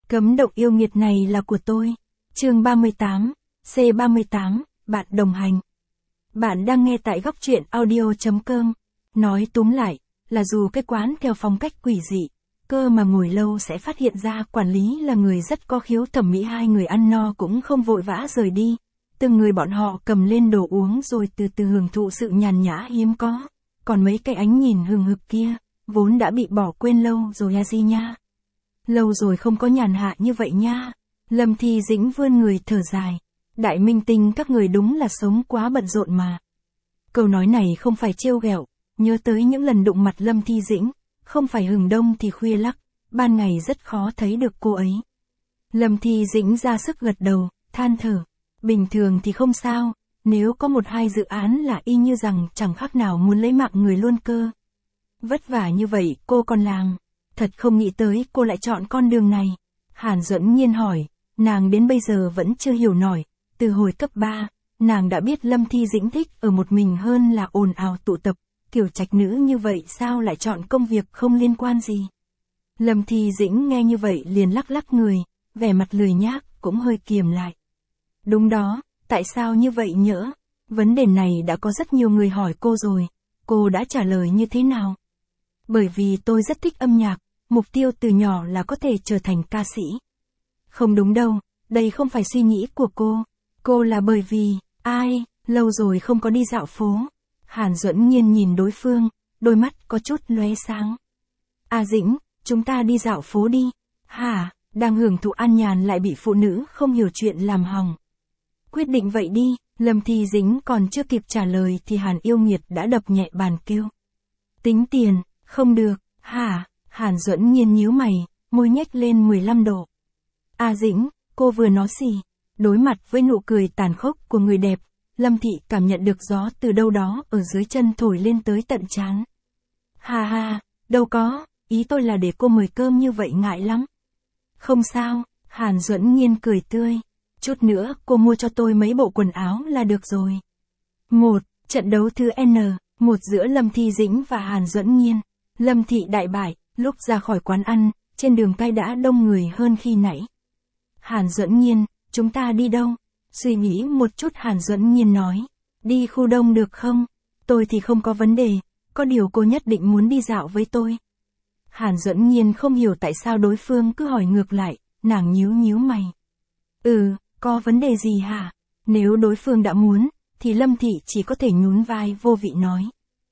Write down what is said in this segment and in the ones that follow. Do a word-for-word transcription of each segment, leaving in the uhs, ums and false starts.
Cấm động yêu nghiệt này là của tôi. Chương ba mươi tám, C ba mươi tám, bạn đồng hành. Bạn đang nghe tại góc truyện audio chấm com. Nói túm lại, là dù cái quán theo phong cách quỷ dị, cơ mà ngồi lâu sẽ phát hiện ra quản lý là người rất có khiếu thẩm mỹ, hai người ăn no cũng không vội vã rời đi. Từng người bọn họ cầm lên đồ uống rồi từ từ hưởng thụ sự nhàn nhã hiếm có. Còn mấy cái ánh nhìn hừng hực kia, vốn đã bị bỏ quên lâu rồi à gì nha. Lâu rồi không có nhàn hạ như vậy nha. Lâm Thi Dĩnh vươn người thở dài. Đại minh tinh các người đúng là sống quá bận rộn mà. Câu nói này không phải trêu ghẹo, nhớ tới những lần đụng mặt Lâm Thi Dĩnh, không phải hừng đông thì khuya lắc, ban ngày rất khó thấy được cô ấy. Lâm Thi Dĩnh ra sức gật đầu, than thở. Bình thường thì không sao, nếu có một hai dự án là y như rằng chẳng khác nào muốn lấy mạng người luôn cơ. Vất vả như vậy cô còn làm. Thật không nghĩ tới cô lại chọn con đường này. Hàn Duẫn Nhiên hỏi, nàng đến bây giờ vẫn chưa hiểu nổi. Từ hồi cấp ba, nàng đã biết Lâm Thi Dĩnh thích ở một mình hơn là ồn ào tụ tập. Kiểu trạch nữ như vậy sao lại chọn công việc không liên quan gì. Lâm Thi Dĩnh nghe như vậy liền lắc lắc người, vẻ mặt lười nhác cũng hơi kiềm lại. Đúng đó, tại sao như vậy nhỡ? Vấn đề này đã có rất nhiều người hỏi cô rồi. Cô đã trả lời như thế nào? Bởi vì tôi rất thích âm nhạc, mục tiêu từ nhỏ là có thể trở thành ca sĩ. Không đúng đâu, đây không phải suy nghĩ của cô. Cô là bởi vì, ai, lâu rồi không có đi dạo phố. Hàn Duẫn Nhiên nhìn đối phương, đôi mắt có chút lóe sáng. À Dĩnh, chúng ta đi dạo phố đi. Hả, đang hưởng thụ an nhàn lại bị phụ nữ không hiểu chuyện làm hỏng. Quyết định vậy đi. Lâm Thi Dĩnh còn chưa kịp trả lời thì Hàn Yêu Nghiệt đã đập nhẹ bàn kêu. Tính tiền, không được, hả? Hàn Duẫn Nhiên nhíu mày, môi nhếch lên mười lăm độ. À Dĩnh, cô vừa nói gì? Đối mặt với nụ cười tàn khốc của người đẹp, Lâm Thị cảm nhận được gió từ đâu đó ở dưới chân thổi lên tới tận trán. Hà hà, đâu có, ý tôi là để cô mời cơm như vậy ngại lắm. Không sao, Hàn Duẫn Nhiên cười tươi. Chút nữa cô mua cho tôi mấy bộ quần áo là được rồi. Một, trận đấu thứ N, một giữa Lâm Thi Dĩnh và Hàn Duẫn Nhiên. Lâm Thị đại bại, lúc ra khỏi quán ăn, trên đường cái đã đông người hơn khi nãy. Hàn Duẫn Nhiên, chúng ta đi đâu? Suy nghĩ một chút Hàn Duẫn Nhiên nói. Đi khu đông được không? Tôi thì không có vấn đề, có điều cô nhất định muốn đi dạo với tôi. Hàn Duẫn Nhiên không hiểu tại sao đối phương cứ hỏi ngược lại, nàng nhíu nhíu mày. Ừ, có vấn đề gì hả? Nếu đối phương đã muốn, thì Lâm Thị chỉ có thể nhún vai vô vị nói.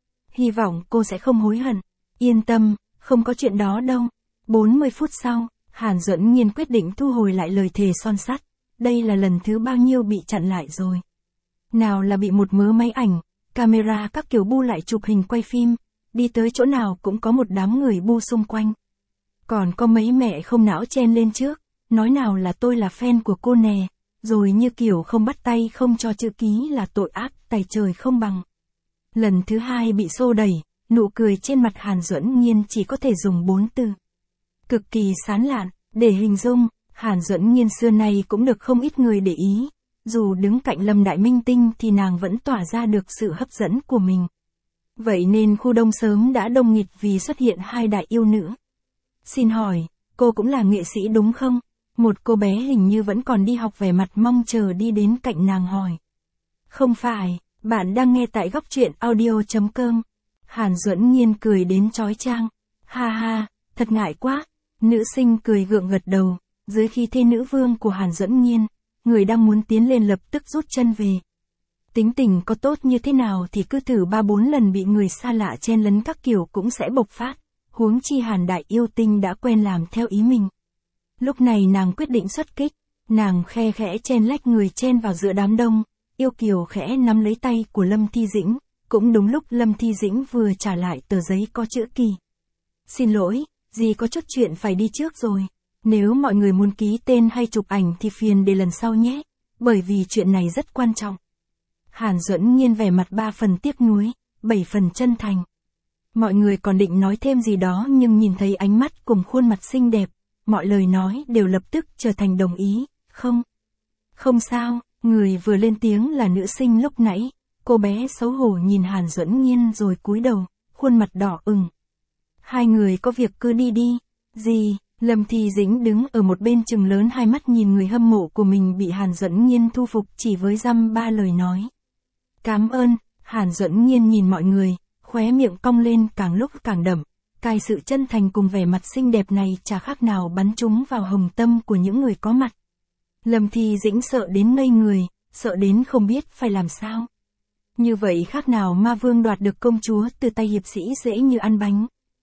Hy vọng cô sẽ không hối hận. Yên tâm, không có chuyện đó đâu. bốn mươi phút sau, Hàn Duẫn Nhiên quyết định thu hồi lại lời thề son sắt. Đây là lần thứ bao nhiêu bị chặn lại rồi. Nào là bị một mớ máy ảnh, camera các kiểu bu lại chụp hình quay phim, đi tới chỗ nào cũng có một đám người bu xung quanh. Còn có mấy mẹ không não chen lên trước, nói nào là tôi là fan của cô nè, rồi như kiểu không bắt tay không cho chữ ký là tội ác tày trời không bằng. Lần thứ hai bị xô đẩy, nụ cười trên mặt Hàn Duẫn Nhiên chỉ có thể dùng bốn từ. Cực kỳ sán lạn, để hình dung, Hàn Duẫn Nhiên xưa nay cũng được không ít người để ý. Dù đứng cạnh Lâm đại minh tinh thì nàng vẫn tỏa ra được sự hấp dẫn của mình. Vậy nên khu đông sớm đã đông nghịt vì xuất hiện hai đại yêu nữ. Xin hỏi, cô cũng là nghệ sĩ đúng không? Một cô bé hình như vẫn còn đi học vẻ mặt mong chờ đi đến cạnh nàng hỏi. Không phải, bạn đang nghe tại góc truyện audio chấm com. Hàn Duẫn Nhiên cười đến chói chang. Ha ha, thật ngại quá. Nữ sinh cười gượng gật đầu, dưới khí thế nữ vương của Hàn Duẫn Nhiên, người đang muốn tiến lên lập tức rút chân về. Tính tình có tốt như thế nào thì cứ thử ba bốn lần bị người xa lạ chen lấn các kiểu cũng sẽ bộc phát, huống chi Hàn đại yêu tinh đã quen làm theo ý mình. Lúc này nàng quyết định xuất kích, nàng khe khẽ chen lách người chen vào giữa đám đông, yêu kiều khẽ nắm lấy tay của Lâm Thi Dĩnh, cũng đúng lúc Lâm Thi Dĩnh vừa trả lại tờ giấy có chữ kỳ. Xin lỗi, dì có chút chuyện phải đi trước rồi, nếu mọi người muốn ký tên hay chụp ảnh thì phiền để lần sau nhé, bởi vì chuyện này rất quan trọng. Hàn Duẫn Nhiên vẻ mặt ba phần tiếc nuối, bảy phần chân thành. Mọi người còn định nói thêm gì đó nhưng nhìn thấy ánh mắt cùng khuôn mặt xinh đẹp, mọi lời nói đều lập tức trở thành đồng ý, không? Không sao, người vừa lên tiếng là nữ sinh lúc nãy, cô bé xấu hổ nhìn Hàn Duẫn Nhiên rồi cúi đầu, khuôn mặt đỏ ửng. Hai người có việc cứ đi đi, gì, Lâm Thi Dĩnh đứng ở một bên trừng lớn hai mắt nhìn người hâm mộ của mình bị Hàn Duẫn Nhiên thu phục chỉ với dăm ba lời nói. Cảm ơn, Hàn Duẫn Nhiên nhìn mọi người, khóe miệng cong lên càng lúc càng đậm. Cái sự chân thành cùng vẻ mặt xinh đẹp này chả khác nào bắn trúng vào hồng tâm của những người có mặt. Lâm Thi Dĩnh sợ đến ngây người, sợ đến không biết phải làm sao. Như vậy khác nào ma vương đoạt được công chúa từ tay hiệp sĩ dễ như ăn bánh.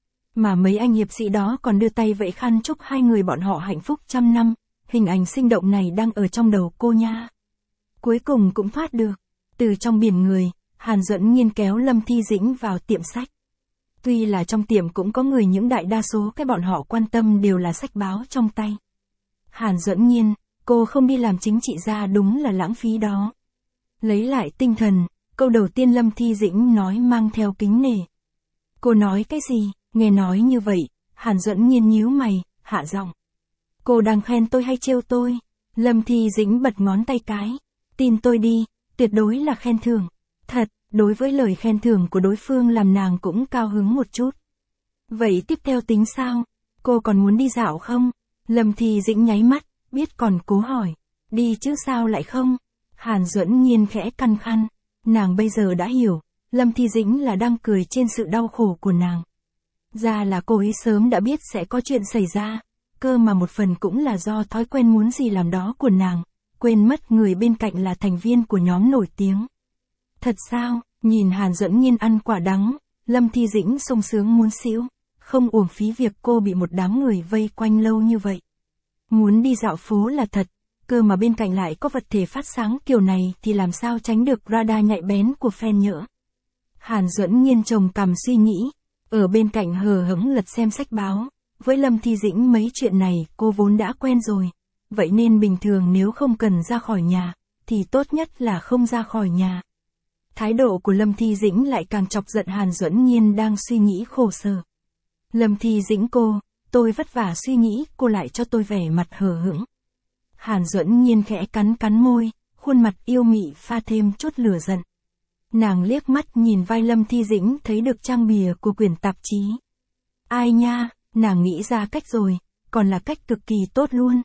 Mà mấy anh hiệp sĩ đó còn đưa tay vẫy khăn chúc hai người bọn họ hạnh phúc trăm năm, hình ảnh sinh động này đang ở trong đầu cô nha. Cuối cùng cũng thoát được. Từ trong biển người, Hàn Duẫn Nhiên kéo Lâm Thi Dĩnh vào tiệm sách. Tuy là trong tiệm cũng có người những đại đa số cái bọn họ quan tâm đều là sách báo trong tay. Hàn Duẫn Nhiên, cô không đi làm chính trị gia đúng là lãng phí đó. Lấy lại tinh thần, câu đầu tiên Lâm Thi Dĩnh nói mang theo kính nể. Cô nói cái gì? Nghe nói như vậy, Hàn Duẫn Nhiên nhíu mày, hạ giọng. Cô đang khen tôi hay trêu tôi? Lâm Thi Dĩnh bật ngón tay cái. Tin tôi đi, tuyệt đối là khen thưởng. Thật, đối với lời khen thưởng của đối phương làm nàng cũng cao hứng một chút. Vậy tiếp theo tính sao? Cô còn muốn đi dạo không? Lâm Thi Dĩnh nháy mắt, biết còn cố hỏi. Đi chứ sao lại không? Hàn Duẫn Nhiên khẽ căn khăn. Nàng bây giờ đã hiểu, Lâm Thi Dĩnh là đang cười trên sự đau khổ của nàng. Ra là cô ấy sớm đã biết sẽ có chuyện xảy ra, cơ mà một phần cũng là do thói quen muốn gì làm đó của nàng, quên mất người bên cạnh là thành viên của nhóm nổi tiếng. Thật sao? Nhìn Hàn Duẫn Nhiên ăn quả đắng, Lâm Thi Dĩnh sung sướng muốn xỉu, không uổng phí việc cô bị một đám người vây quanh lâu như vậy. Muốn đi dạo phố là thật, cơ mà bên cạnh lại có vật thể phát sáng kiểu này thì làm sao tránh được radar nhạy bén của fan nhỡ. Hàn Duẫn Nhiên trồng cằm suy nghĩ, ở bên cạnh hờ hững lật xem sách báo, với Lâm Thi Dĩnh mấy chuyện này cô vốn đã quen rồi, vậy nên bình thường nếu không cần ra khỏi nhà, thì tốt nhất là không ra khỏi nhà. Thái độ của Lâm Thi Dĩnh lại càng chọc giận Hàn Duẫn Nhiên đang suy nghĩ khổ sở. Lâm Thi Dĩnh cô, tôi vất vả suy nghĩ, cô lại cho tôi vẻ mặt hờ hững. Hàn Duẫn Nhiên khẽ cắn cắn môi, khuôn mặt yêu mị pha thêm chút lửa giận. Nàng liếc mắt nhìn vai Lâm Thi Dĩnh thấy được trang bìa của quyển tạp chí. Ai nha, nàng nghĩ ra cách rồi, còn là cách cực kỳ tốt luôn.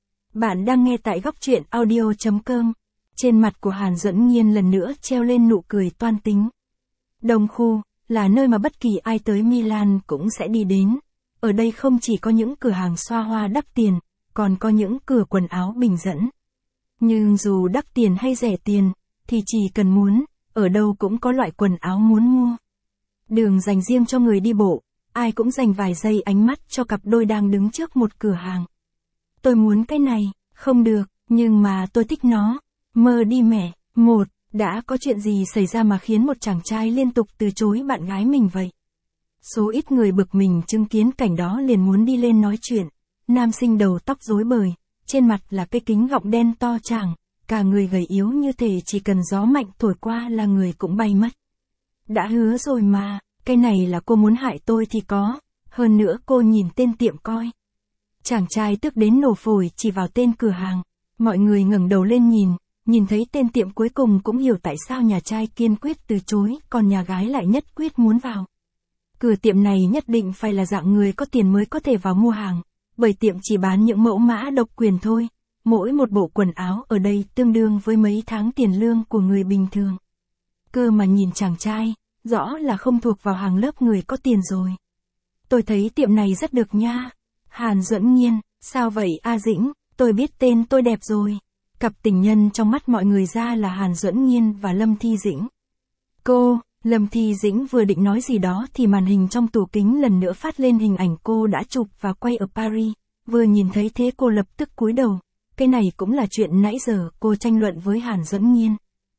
Bạn đang nghe tại góc truyện audio chấm com. Trên mặt của Hàn Duẫn Nhiên lần nữa treo lên nụ cười toan tính. Đông khu, là nơi mà bất kỳ ai tới Milan cũng sẽ đi đến. Ở đây không chỉ có những cửa hàng xoa hoa đắt tiền, còn có những cửa quần áo bình dẫn. Nhưng dù đắt tiền hay rẻ tiền, thì chỉ cần muốn, ở đâu cũng có loại quần áo muốn mua. Đường dành riêng cho người đi bộ, ai cũng dành vài giây ánh mắt cho cặp đôi đang đứng trước một cửa hàng. Tôi muốn cái này, không được, nhưng mà tôi thích nó. Mơ đi mẹ. Một, đã có chuyện gì xảy ra mà khiến một chàng trai liên tục từ chối bạn gái mình vậy? Số ít người bực mình chứng kiến cảnh đó liền muốn đi lên nói chuyện. Nam sinh đầu tóc rối bời, trên mặt là cái kính gọng đen to tràng, cả người gầy yếu như thể chỉ cần gió mạnh thổi qua là người cũng bay mất. Đã hứa rồi mà, cái này là cô muốn hại tôi thì có, hơn nữa cô nhìn tên tiệm coi. Chàng trai tức đến nổ phổi chỉ vào tên cửa hàng, mọi người ngẩng đầu lên nhìn. Nhìn thấy tên tiệm cuối cùng cũng hiểu tại sao nhà trai kiên quyết từ chối, còn nhà gái lại nhất quyết muốn vào. Cửa tiệm này nhất định phải là dạng người có tiền mới có thể vào mua hàng, bởi tiệm chỉ bán những mẫu mã độc quyền thôi. Mỗi một bộ quần áo ở đây tương đương với mấy tháng tiền lương của người bình thường. Cơ mà nhìn chàng trai, rõ là không thuộc vào hàng lớp người có tiền rồi. Tôi thấy tiệm này rất được nha. Hàn Duẫn Nhiên, sao vậy A Dĩnh, tôi biết tên tôi đẹp rồi. Cặp tình nhân trong mắt mọi người ra là Hàn Duẫn Nhiên và Lâm Thi Dĩnh. Cô, Lâm Thi Dĩnh vừa định nói gì đó thì màn hình trong tủ kính lần nữa phát lên hình ảnh cô đã chụp và quay ở Paris. Vừa nhìn thấy thế cô lập tức cúi đầu. Cái này cũng là chuyện nãy giờ cô tranh luận với Hàn Duẫn Nhiên.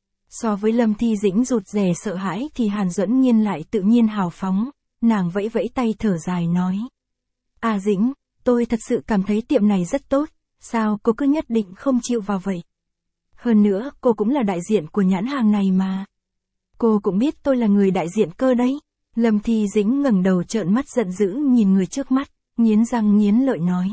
So với Lâm Thi Dĩnh rụt rè sợ hãi thì Hàn Duẫn Nhiên lại tự nhiên hào phóng. Nàng vẫy vẫy tay thở dài nói. À Dĩnh, tôi thật sự cảm thấy tiệm này rất tốt. Sao cô cứ nhất định không chịu vào vậy? Hơn nữa, cô cũng là đại diện của nhãn hàng này mà. Cô cũng biết tôi là người đại diện cơ đấy. Lâm Thi Dĩnh ngẩng đầu trợn mắt giận dữ nhìn người trước mắt, nghiến răng nghiến lợi nói.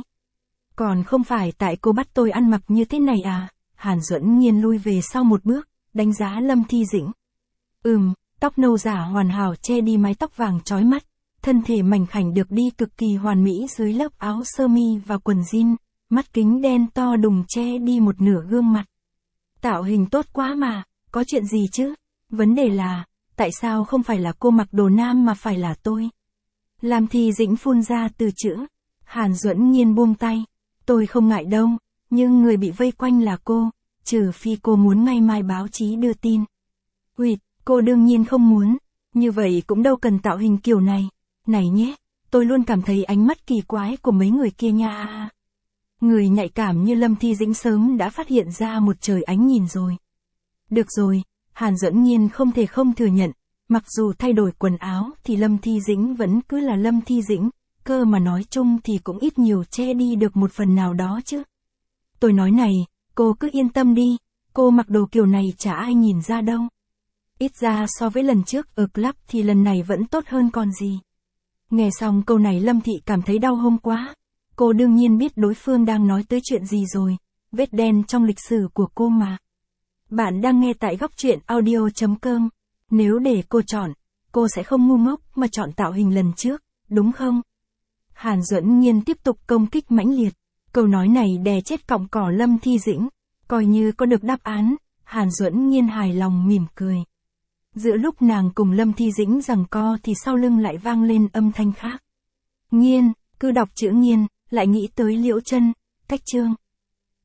Còn không phải tại cô bắt tôi ăn mặc như thế này à? Hàn Duẫn Nhiên lui về sau một bước, đánh giá Lâm Thi Dĩnh. Ừm, tóc nâu giả hoàn hảo che đi mái tóc vàng chói mắt, thân thể mảnh khảnh được đi cực kỳ hoàn mỹ dưới lớp áo sơ mi và quần jean, mắt kính đen to đùng che đi một nửa gương mặt. Tạo hình tốt quá mà, có chuyện gì chứ? Vấn đề là, tại sao không phải là cô mặc đồ nam mà phải là tôi? Lam Thi Dĩnh phun ra từ chữ. Hàn Duẫn Nhiên buông tay. Tôi không ngại đâu, nhưng người bị vây quanh là cô, trừ phi cô muốn ngày mai báo chí đưa tin. Uyệt, cô đương nhiên không muốn, như vậy cũng đâu cần tạo hình kiểu này. Này nhé, tôi luôn cảm thấy ánh mắt kỳ quái của mấy người kia nha. Người nhạy cảm như Lâm Thi Dĩnh sớm đã phát hiện ra một trời ánh nhìn rồi. Được rồi, Hàn Duẫn Nhiên không thể không thừa nhận, mặc dù thay đổi quần áo thì Lâm Thi Dĩnh vẫn cứ là Lâm Thi Dĩnh, cơ mà nói chung thì cũng ít nhiều che đi được một phần nào đó chứ. Tôi nói này, cô cứ yên tâm đi, cô mặc đồ kiểu này chả ai nhìn ra đâu. Ít ra so với lần trước ở club thì lần này vẫn tốt hơn còn gì. Nghe xong câu này Lâm Thị cảm thấy đau hông quá. Cô đương nhiên biết đối phương đang nói tới chuyện gì rồi, vết đen trong lịch sử của cô mà. Bạn đang nghe tại góc truyện audio chấm com. Nếu để cô chọn, cô sẽ không ngu ngốc mà chọn tạo hình lần trước, đúng không? Hàn Duẫn Nhiên tiếp tục công kích mãnh liệt. Câu nói này đè chết cọng cỏ Lâm Thi Dĩnh. Coi như có được đáp án, Hàn Duẫn Nhiên hài lòng mỉm cười. Giữa lúc nàng cùng Lâm Thi Dĩnh giằng co thì sau lưng lại vang lên âm thanh khác. Nhiên, cứ đọc chữ Nhiên, lại nghĩ tới Liễu Chân, Cách Trương.